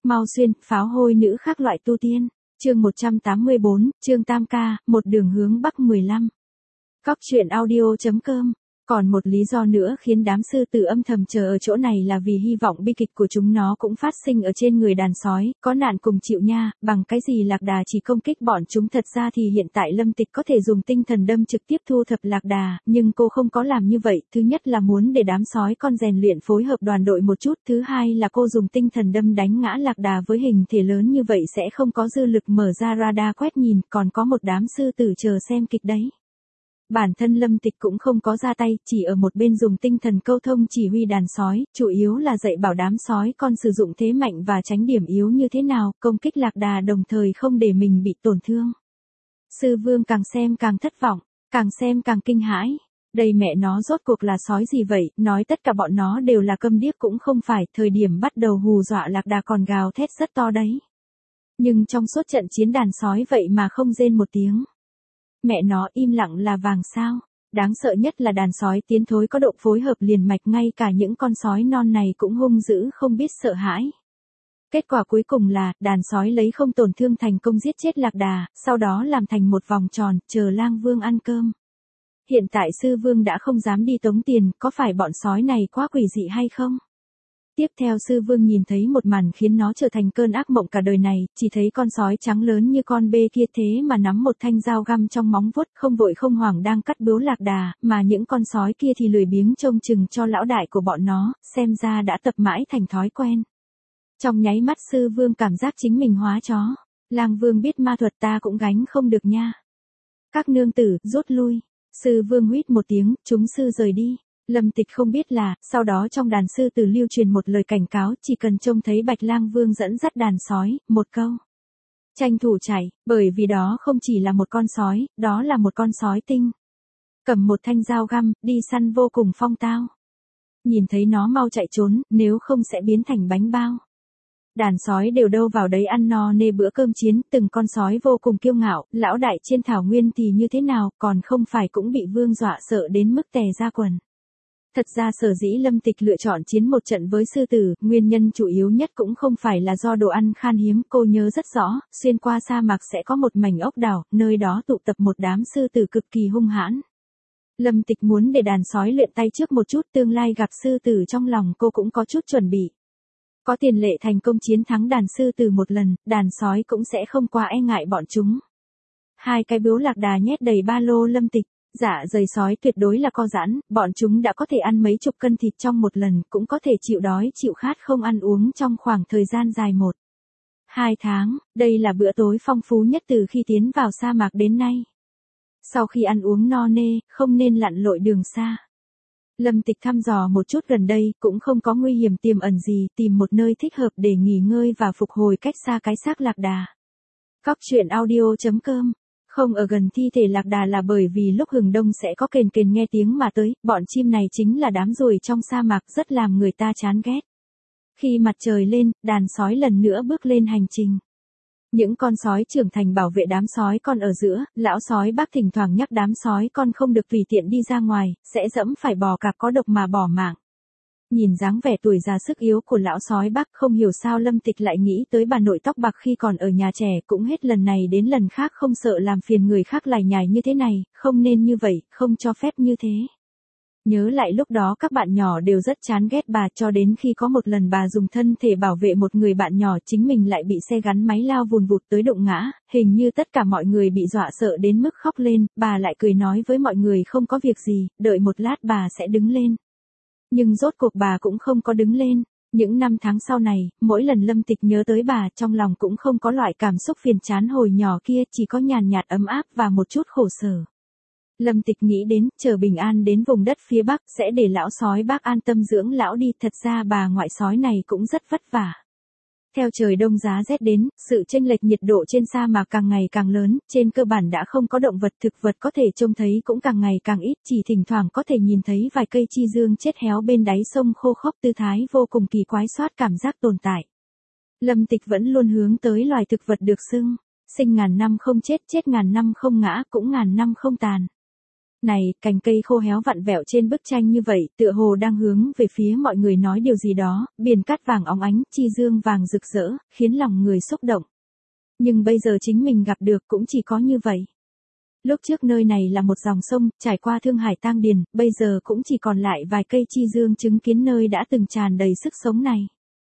Mau xuyên, pháo hôi nữ khác loại tu tiên. Chương 184, chương tam ca, một đường hướng bắc 15. Cóc truyện audio.com. Còn một lý do nữa khiến đám sư tử âm thầm chờ ở chỗ này là vì hy vọng bi kịch của chúng nó cũng phát sinh ở trên người đàn sói, có nạn cùng chịu nha, bằng cái gì lạc đà chỉ công kích bọn chúng. Thật ra thì hiện tại Lâm Tịch có thể dùng tinh thần đâm trực tiếp thu thập lạc đà, nhưng cô không có làm như vậy. Thứ nhất là muốn để đám sói con rèn luyện phối hợp đoàn đội một chút, thứ hai là cô dùng tinh thần đâm đánh ngã lạc đà với hình thể lớn như vậy sẽ không có dư lực mở ra radar quét nhìn, còn có một đám sư tử chờ xem kịch đấy. Bản thân Lâm Tịch cũng không có ra tay, chỉ ở một bên dùng tinh thần câu thông chỉ huy đàn sói, chủ yếu là dạy bảo đám sói con sử dụng thế mạnh và tránh điểm yếu như thế nào, công kích lạc đà đồng thời không để mình bị tổn thương. Sư Vương càng xem càng thất vọng, càng xem càng kinh hãi. Đây mẹ nó rốt cuộc là sói gì vậy, nói tất cả bọn nó đều là câm điếc cũng không phải, thời điểm bắt đầu hù dọa lạc đà còn gào thét rất to đấy. Nhưng trong suốt trận chiến đàn sói vậy mà không rên một tiếng. Mẹ nó im lặng là vàng sao, đáng sợ nhất là đàn sói tiến thối có độ phối hợp liền mạch, ngay cả những con sói non này cũng hung dữ không biết sợ hãi. Kết quả cuối cùng là, đàn sói lấy không tổn thương thành công giết chết lạc đà, sau đó làm thành một vòng tròn, chờ lang vương ăn cơm. Hiện tại sư vương đã không dám đi tống tiền, có phải bọn sói này quá quỷ dị hay không? Tiếp theo sư vương nhìn thấy một màn khiến nó trở thành cơn ác mộng cả đời này, chỉ thấy con sói trắng lớn như con bê kia thế mà nắm một thanh dao găm trong móng vuốt, không vội không hoảng đang cắt bướu lạc đà, mà những con sói kia thì lười biếng trông chừng cho lão đại của bọn nó, xem ra đã tập mãi thành thói quen. Trong nháy mắt sư vương cảm giác chính mình hóa chó. Lang vương biết ma thuật ta cũng gánh không được nha. Các nương tử, rút lui. Sư vương huýt một tiếng, chúng sư rời đi. Lâm Tịch không biết là, sau đó trong đàn sư tử lưu truyền một lời cảnh cáo, chỉ cần trông thấy Bạch Lang Vương dẫn dắt đàn sói, một câu. Tranh thủ chạy, bởi vì đó không chỉ là một con sói, đó là một con sói tinh. Cầm một thanh dao găm, đi săn vô cùng phong tao. Nhìn thấy nó mau chạy trốn, nếu không sẽ biến thành bánh bao. Đàn sói đều đâu vào đấy ăn no nê bữa cơm chiến, từng con sói vô cùng kiêu ngạo, lão đại trên thảo nguyên thì như thế nào, còn không phải cũng bị vương dọa sợ đến mức tè ra quần. Thật ra sở dĩ Lâm Tịch lựa chọn chiến một trận với sư tử, nguyên nhân chủ yếu nhất cũng không phải là do đồ ăn khan hiếm, cô nhớ rất rõ, xuyên qua sa mạc sẽ có một mảnh ốc đảo, nơi đó tụ tập một đám sư tử cực kỳ hung hãn. Lâm Tịch muốn để đàn sói luyện tay trước một chút, tương lai gặp sư tử trong lòng cô cũng có chút chuẩn bị. Có tiền lệ thành công chiến thắng đàn sư tử một lần, đàn sói cũng sẽ không quá e ngại bọn chúng. Hai cái bướu lạc đà nhét đầy ba lô Lâm Tịch. Dạ dày sói tuyệt đối là co giãn, bọn chúng đã có thể ăn mấy chục cân thịt trong một lần, cũng có thể chịu đói chịu khát không ăn uống trong khoảng thời gian dài 1-2 tháng, đây là bữa tối phong phú nhất từ khi tiến vào sa mạc đến nay. Sau khi ăn uống no nê, không nên lặn lội đường xa. Lâm Tịch thăm dò một chút gần đây, cũng không có nguy hiểm tiềm ẩn gì, tìm một nơi thích hợp để nghỉ ngơi và phục hồi cách xa cái xác lạc đà. Cóc truyện audio.com. Không ở gần thi thể lạc đà là bởi vì lúc hừng đông sẽ có kền kền nghe tiếng mà tới, bọn chim này chính là đám ruồi trong sa mạc rất làm người ta chán ghét. Khi mặt trời lên, đàn sói lần nữa bước lên hành trình. Những con sói trưởng thành bảo vệ đám sói con ở giữa, lão sói bác thỉnh thoảng nhắc đám sói con không được tùy tiện đi ra ngoài, sẽ dẫm phải bò cạp có độc mà bỏ mạng. Nhìn dáng vẻ tuổi già sức yếu của lão sói bác, không hiểu sao Lâm Tịch lại nghĩ tới bà nội tóc bạc khi còn ở nhà trẻ, cũng hết lần này đến lần khác không sợ làm phiền người khác lải nhải như thế này, không nên như vậy, không cho phép như thế. Nhớ lại lúc đó các bạn nhỏ đều rất chán ghét bà, cho đến khi có một lần bà dùng thân thể bảo vệ một người bạn nhỏ, chính mình lại bị xe gắn máy lao vùn vụt tới đụng ngã, hình như tất cả mọi người bị dọa sợ đến mức khóc lên, bà lại cười nói với mọi người không có việc gì, đợi một lát bà sẽ đứng lên. Nhưng rốt cuộc bà cũng không có đứng lên. Những năm tháng sau này, mỗi lần Lâm Tịch nhớ tới bà, trong lòng cũng không có loại cảm xúc phiền chán hồi nhỏ kia, chỉ có nhàn nhạt ấm áp và một chút khổ sở. Lâm Tịch nghĩ đến, chờ bình an đến vùng đất phía Bắc, sẽ để lão sói bác an tâm dưỡng lão đi, thật ra bà ngoại sói này cũng rất vất vả. Theo trời đông giá rét đến, sự chênh lệch nhiệt độ trên sa mạc càng ngày càng lớn, trên cơ bản đã không có động vật, thực vật có thể trông thấy cũng càng ngày càng ít, chỉ thỉnh thoảng có thể nhìn thấy vài cây chi dương chết héo bên đáy sông khô khốc, tư thái vô cùng kỳ quái, soát cảm giác tồn tại. Lâm Tịch vẫn luôn hướng tới loài thực vật được xưng, sinh ngàn năm không chết, chết ngàn năm không ngã, cũng ngàn năm không tàn. Này, cành cây khô héo vặn vẹo trên bức tranh như vậy, tựa hồ đang hướng về phía mọi người nói điều gì đó, biển cát vàng óng ánh, chi dương vàng rực rỡ, khiến lòng người xúc động. Nhưng bây giờ chính mình gặp được cũng chỉ có như vậy. Lúc trước nơi này là một dòng sông, trải qua Thương Hải Tang Điền, bây giờ cũng chỉ còn lại vài cây chi dương chứng kiến nơi đã từng tràn đầy sức sống này.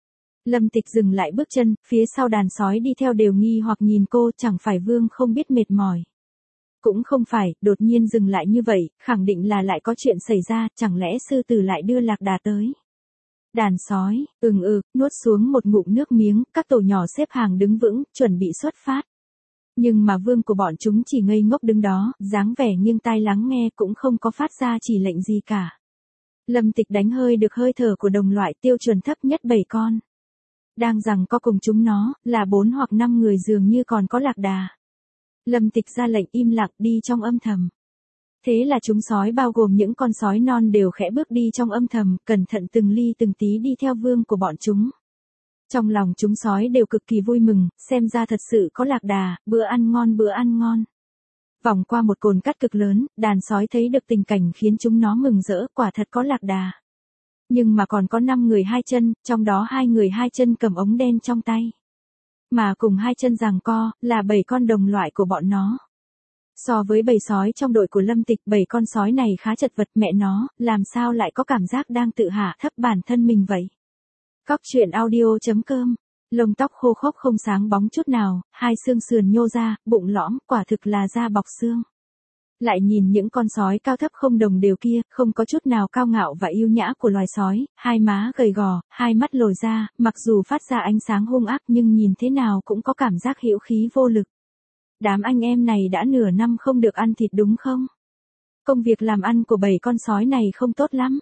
Lâm Tịch dừng lại bước chân, phía sau đàn sói đi theo đều nghi hoặc nhìn cô, chẳng phải Vương không biết mệt mỏi. Cũng không phải, đột nhiên dừng lại như vậy, khẳng định là lại có chuyện xảy ra, chẳng lẽ sư tử lại đưa lạc đà tới. Đàn sói, nuốt xuống một ngụm nước miếng, các tổ nhỏ xếp hàng đứng vững, chuẩn bị xuất phát. Nhưng mà vương của bọn chúng chỉ ngây ngốc đứng đó, dáng vẻ nghiêng tai lắng nghe cũng không có phát ra chỉ lệnh gì cả. Lâm Tịch đánh hơi được hơi thở của đồng loại tiêu chuẩn thấp nhất 7 con. Đang rằng có cùng chúng nó, là 4 hoặc 5 người dường như còn có lạc đà. Lâm Tịch ra lệnh im lặng đi trong âm thầm. Thế là chúng sói bao gồm những con sói non đều khẽ bước đi trong âm thầm, cẩn thận từng ly từng tí đi theo vương của bọn chúng. Trong lòng chúng sói đều cực kỳ vui mừng, xem ra thật sự có lạc đà, bữa ăn ngon bữa ăn ngon. Vòng qua một cồn cát cực lớn, đàn sói thấy được tình cảnh khiến chúng nó mừng rỡ, quả thật có lạc đà. Nhưng mà còn có 5 người 2 chân, trong đó 2 người 2 chân cầm ống đen trong tay. Mà cùng 2 chân giằng co, là 7 con đồng loại của bọn nó. So với bầy sói trong đội của Lâm Tịch, 7 con sói này khá chật vật, mẹ nó, làm sao lại có cảm giác đang tự hạ thấp bản thân mình vậy. Cóc truyện audio.com. Lông tóc khô khốc không sáng bóng chút nào, 2 xương sườn nhô ra, bụng lõm, quả thực là da bọc xương. Lại nhìn những con sói cao thấp không đồng đều kia, không có chút nào cao ngạo và yêu nhã của loài sói, 2 má gầy gò, 2 mắt lồi ra, mặc dù phát ra ánh sáng hung ác nhưng nhìn thế nào cũng có cảm giác hữu khí vô lực. Đám anh em này đã nửa năm không được ăn thịt đúng không? Công việc làm ăn của 7 con sói này không tốt lắm.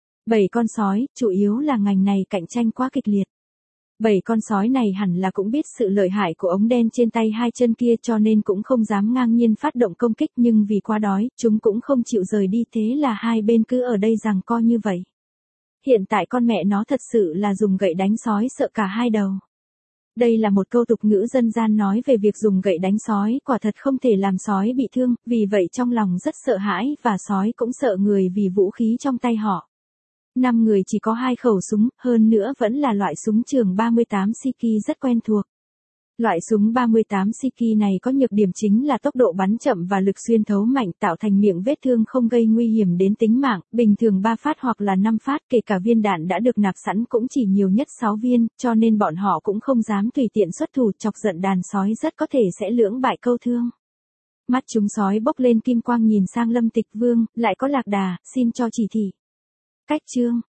7 con sói, chủ yếu là ngành này cạnh tranh quá kịch liệt. 7 con sói này hẳn là cũng biết sự lợi hại của ống đen trên tay 2 chân kia cho nên cũng không dám ngang nhiên phát động công kích, nhưng vì quá đói, chúng cũng không chịu rời đi, thế là hai bên cứ ở đây giằng co như vậy. Hiện tại con mẹ nó thật sự là dùng gậy đánh sói sợ cả hai đầu. Đây là một câu tục ngữ dân gian nói về việc dùng gậy đánh sói, quả thật không thể làm sói bị thương, vì vậy trong lòng rất sợ hãi và sói cũng sợ người vì vũ khí trong tay họ. 5 người chỉ có 2 khẩu súng, hơn nữa vẫn là loại súng trường 38 Siki rất quen thuộc. Loại súng 38 Siki này có nhược điểm chính là tốc độ bắn chậm và lực xuyên thấu mạnh, tạo thành miệng vết thương không gây nguy hiểm đến tính mạng, bình thường 3 phát hoặc là 5 phát, kể cả viên đạn đã được nạp sẵn cũng chỉ nhiều nhất 6 viên, cho nên bọn họ cũng không dám tùy tiện xuất thủ, chọc giận đàn sói rất có thể sẽ lưỡng bại câu thương. Mắt chúng sói bốc lên kim quang nhìn sang Lâm Tịch, Vương, lại có lạc đà, xin cho chỉ thị. Cách chương